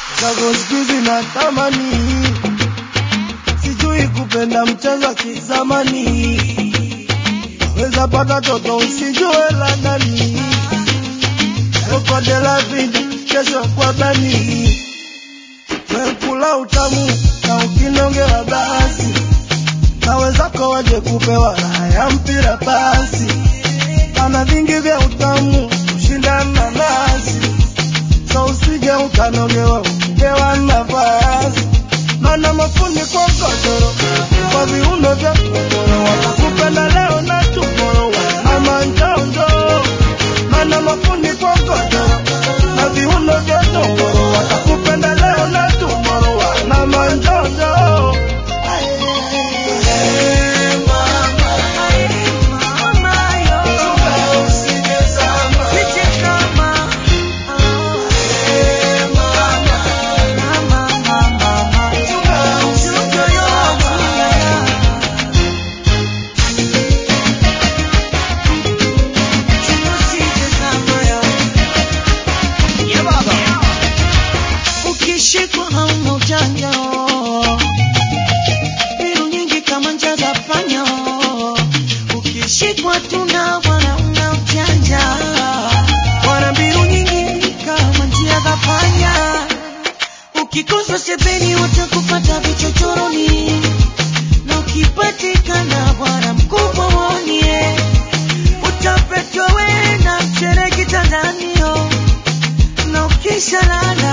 Chago skuzi na tamani, sijui kupenda mchezo wa kizamani. Weza pata toto usijue la nani, Roko de la vida, kesho kwa bani. Wekula utamu, na ukinongea basi, na wenzako waje kupewa raha ya mpira basi. Ana vingi vya utamu, ushindana nasi, so usije ukanogewa ukipewa nafasi. Mana mafundi kwa godoro, kwa viuno vya kongoro, watakupenda leo na tomorrow ama njonjo. Mana mafundi kwa godoro, na viuno vya kongoro, watakupenda leo na tomorrow ama njonjo. Ukikosa sebeni watakupata vichochoroni, na ukipatikana bwana mkubwa wonie, utapetwa we na mchere kitandani, na ukisha lala